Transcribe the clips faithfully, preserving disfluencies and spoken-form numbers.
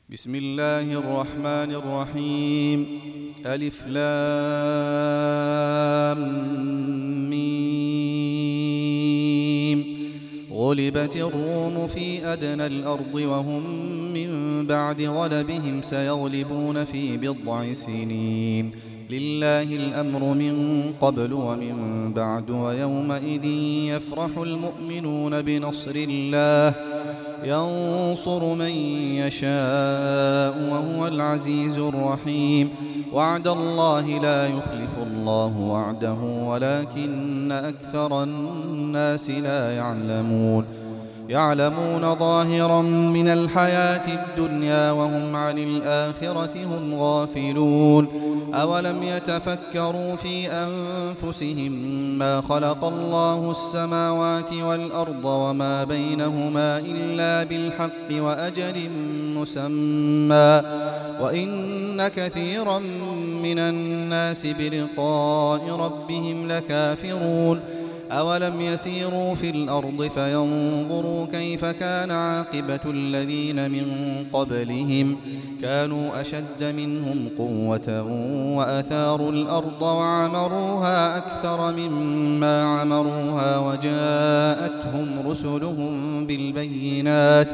بسم الله الرحمن الرحيم. ألف لام ميم. غلبت الروم في أدنى الأرض وهم من بعد غلبهم سيغلبون في بضع سنين. لله الأمر من قبل ومن بعد ويومئذ يفرح المؤمنون بنصر الله ينصر من يشاء وهو العزيز الرحيم. وعد الله لا يخلف الله وعده ولكن أكثر الناس لا يعلمون. يعلمون ظاهرا من الحياة الدنيا وهم عن الآخرة هم غافلون. أولم يتفكروا في أنفسهم ما خلق الله السماوات والأرض وما بينهما إلا بالحق وأجل مسمى وإن كثيرا من الناس بلقاء ربهم لكافرون. أولم يسيروا في الأرض فينظروا كيف كان عاقبة الذين من قبلهم كانوا أشد منهم قوة وأثاروا الأرض وعمروها أكثر مما عمروها وجاءتهم رسلهم بالبينات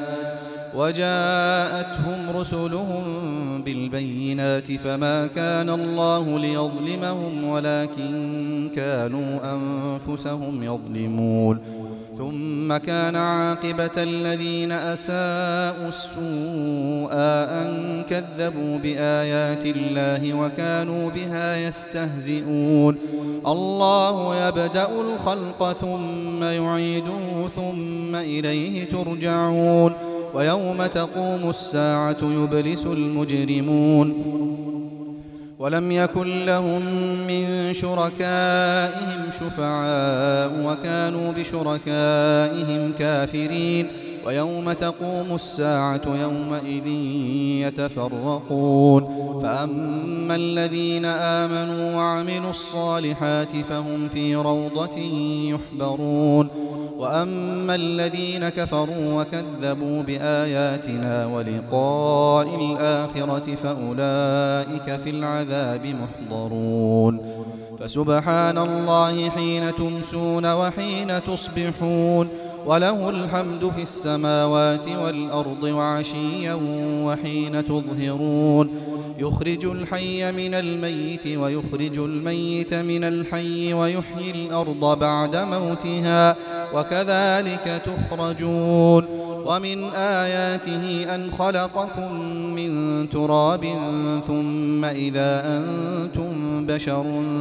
وجاءتهم رسلهم بالبينات فما كان الله ليظلمهم ولكن كانوا أنفسهم يظلمون. ثم كان عاقبة الذين أساءوا السوء أن كذبوا بآيات الله وكانوا بها يستهزئون. الله يبدأ الخلق ثم يعيده ثم إليه ترجعون. ويوم تقوم الساعة يبلس المجرمون. ولم يكن لهم من شركائهم شفعاء وكانوا بشركائهم كافرين. ويوم تقوم الساعة يومئذ يتفرقون. فأما الذين آمنوا وعملوا الصالحات فهم في روضة يحبرون. وأما الذين كفروا وكذبوا بآياتنا ولقاء الآخرة فأولئك في العذاب محضرون. فسبحان الله حين تمسون وحين تصبحون وله الحمد في السماوات والأرض وعشيا وحين تظهرون. يخرج الحي من الميت ويخرج الميت من الحي ويحيي الأرض بعد موتها وكذلك تخرجون. ومن آياته أن خلقكم من تراب ثم إذا أنتم بشر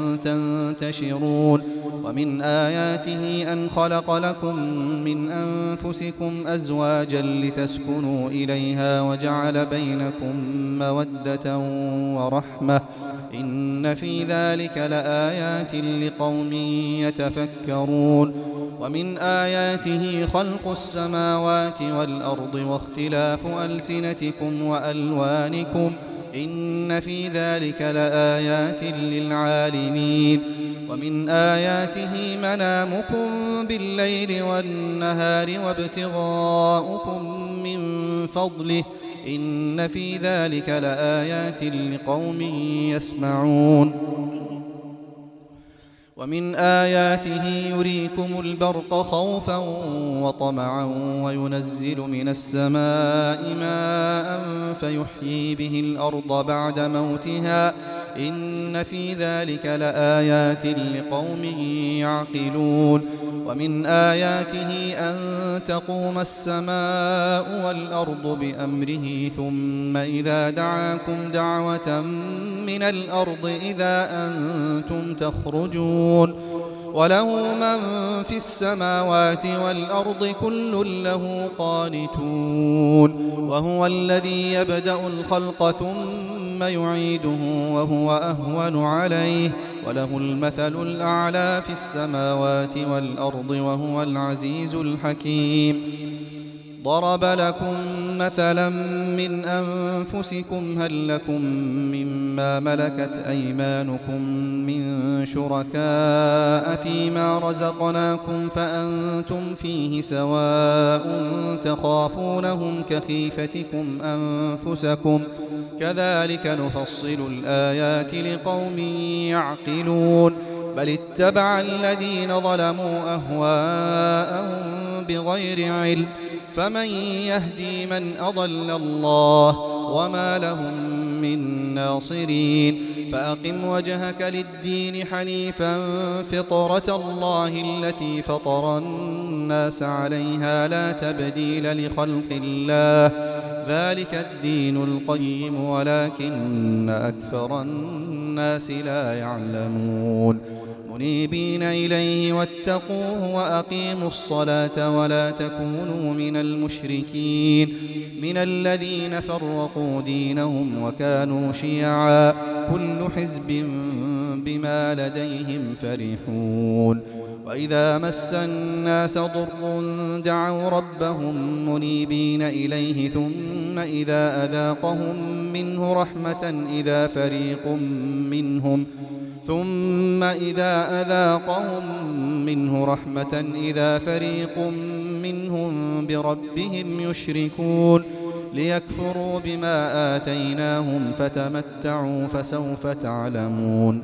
تنتشرون. ومن آياته أن خلق لكم من أنفسكم أزواجا لتسكنوا إليها وجعل بينكم مودة ورحمة إن في ذلك لآيات لقوم يتفكرون. ومن آياته خلق السماوات والأرض واختلاف ألسنتكم وألوانكم إن في ذلك لآيات للعالمين. ومن آياته منامكم بالليل والنهار وابتغاؤكم من فضله إن في ذلك لآيات لقوم يسمعون. ومن آياته يريكم البرق خوفا وطمعا وينزل من السماء ماء فيحيي به الأرض بعد موتها إن في ذلك لآيات لقوم يعقلون. ومن آياته أن تقوم السماء والأرض بأمره ثم إذا دعاكم دعوة من الأرض إذا أنتم تخرجون. وله من في السماوات والأرض كل له قانتون. وهو الذي يبدأ الخلق ثم يعيده وهو أهون عليه وله المثل الأعلى في السماوات والأرض وهو العزيز الحكيم. ضرب لكم مثلا من أنفسكم هل لكم مما ملكت أيمانكم من شركاء فيما رزقناكم فأنتم فيه سواء تخافونهم كخيفتكم أنفسكم كذلك نفصل الآيات لقوم يعقلون بل اتبع الذين ظلموا أهواءهم بغير علم فمن يهدي من أضل الله وما لهم من ناصرين فأقم وجهك للدين حنيفا فطرة الله التي فطر الناس عليها لا تبديل لخلق الله ذلك الدين القيم ولكن أكثر الناس لا يعلمون منيبين إليه واتقوه وأقيموا الصلاة ولا تكونوا من المشركين من الذين فرقوا دينهم وكانوا شيعا كل حزب بما لديهم فرحون وإذا مس الناس ضر دعوا ربهم منيبين إليه ثم إذا أذاقهم منه رحمة إذا فريق منهم ثم إذا أذاقهم منه رحمة إذا فريق منهم بربهم يشركون ليكفروا بما آتيناهم فتمتعوا فسوف تعلمون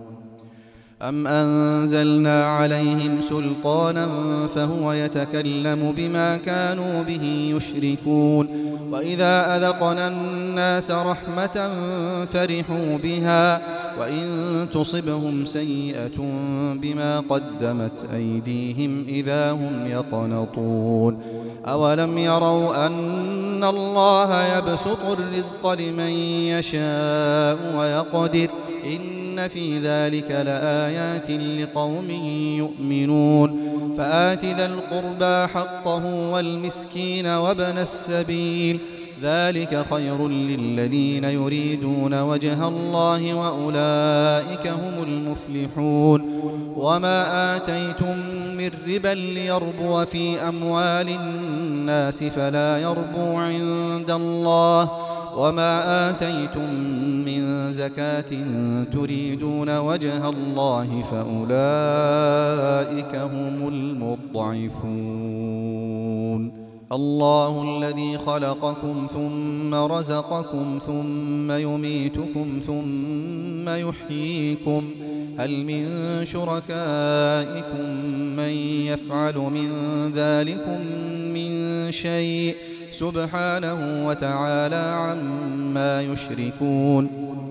أم أنزلنا عليهم سلطانا فهو يتكلم بما كانوا به يشركون وإذا أذقنا الناس رحمة فرحوا بها وإن تصبهم سيئة بما قدمت أيديهم إذا هم يقنطون أولم يروا أن الله يبسط الرزق لمن يشاء ويقدر إن في ذلك لآيات لقوم يؤمنون فآت ذا القربى حقه والمسكين وابن السبيل ذلك خير للذين يريدون وجه الله وأولئك هم المفلحون وما آتيتم من ربا ليربو في أموال الناس فلا يربو عند الله وما آتيتم من زكاة تريدون وجه الله فأولئك هم المضعفون الله الذي خلقكم ثم رزقكم ثم يميتكم ثم يحييكم هل من شركائكم من يفعل من ذلكم من شيء سبحانه وتعالى عما يشركون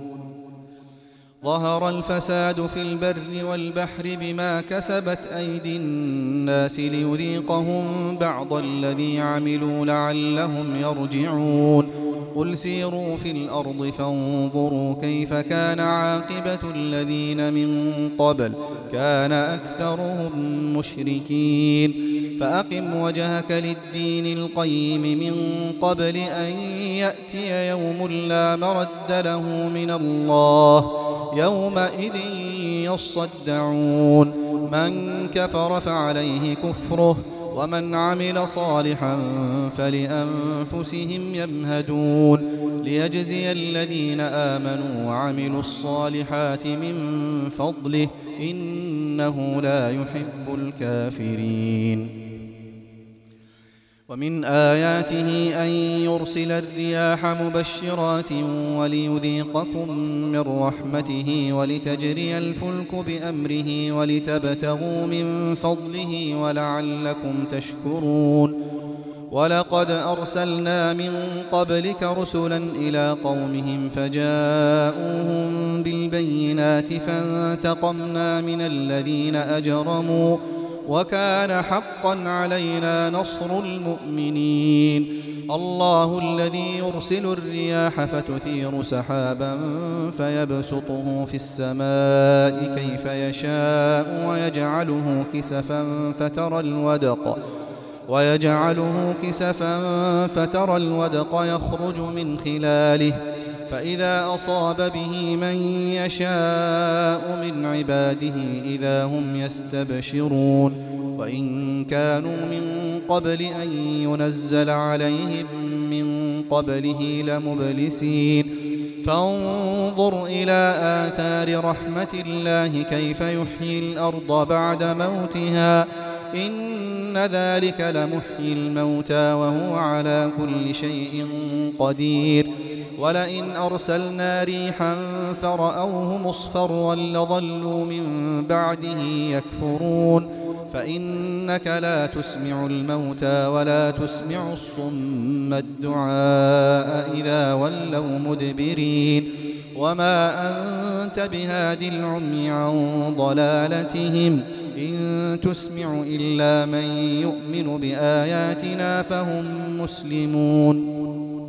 ظهر الفساد في البر والبحر بما كسبت أيدي الناس ليذيقهم بعض الذي عملوا لعلهم يرجعون قل سيروا في الأرض فانظروا كيف كان عاقبة الذين من قبل كان أكثرهم مشركين فأقم وجهك للدين القيم من قبل أن يأتي يوم لا مرد له من الله يومئذ يصدعون من كفر فعليه كفره ومن عمل صالحا فلأنفسهم يمهدون ليجزي الذين آمنوا وعملوا الصالحات من فضله إنه لا يحب الكافرين ومن آياته أن يرسل الرياح مبشرات وليذيقكم من رحمته ولتجري الفلك بأمره ولتبتغوا من فضله ولعلكم تشكرون ولقد أرسلنا من قبلك رسلا إلى قومهم فجاءوهم بالبينات فانتقمنا من الذين أجرموا وكان حقا علينا نصر المؤمنين الله الذي يرسل الرياح فتثير سحابا فيبسطه في السماء كيف يشاء ويجعله كسفا فترى الودق ويجعله كسفا فترى الودق يخرج من خلاله فإذا أصاب به من يشاء من عباده إذا هم يستبشرون وإن كانوا من قبل أن ينزل عليهم من قبله لمبلسين فانظر إلى آثار رحمة الله كيف يحيي الأرض بعد موتها إن ذلك لمحيي الموتى وهو على كل شيء قدير ولئن أرسلنا ريحا فرأوه مصفرا لظلوا من بعده يكفرون فإنك لا تسمع الموتى ولا تسمع الصم الدعاء إذا ولوا مدبرين وما أنت بهاد العمي عن ضلالتهم إن تسمع إلا من يؤمن بآياتنا فهم مسلمون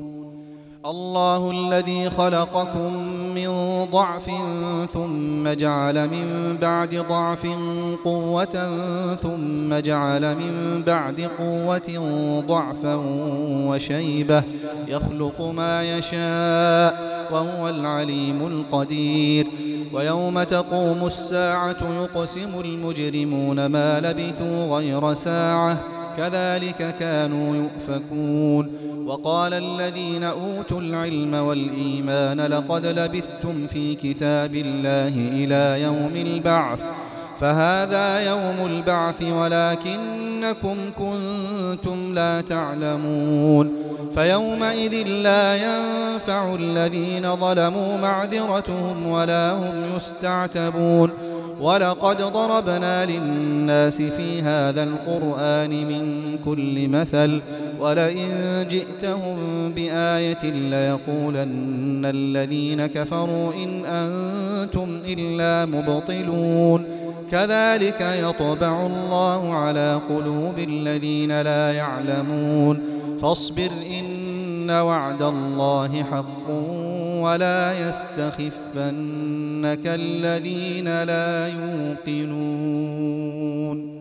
الله الذي خلقكم من ضعف ثم جعل من بعد ضعف قوة ثم جعل من بعد قوة ضعفا وشيبة يخلق ما يشاء وهو العليم القدير ويوم تقوم الساعة يقسم المجرمون ما لبثوا غير ساعة كذلك كانوا يؤفكون وقال الذين أوتوا العلم والإيمان لقد لبثتم في كتاب الله إلى يوم البعث فهذا يوم البعث ولكنكم كنتم لا تعلمون فيومئذ لا ينفع الذين ظلموا معذرتهم ولا هم يستعتبون ولقد ضربنا للناس في هذا القرآن من كل مثل ولئن جئتهم بآية ليقولن الذين كفروا إن أنتم إلا مبطلون كذلك يطبع الله على قلوب الذين لا يعلمون فاصبر إن وعد الله حق ولا يستخفنك الذين لا يوقنون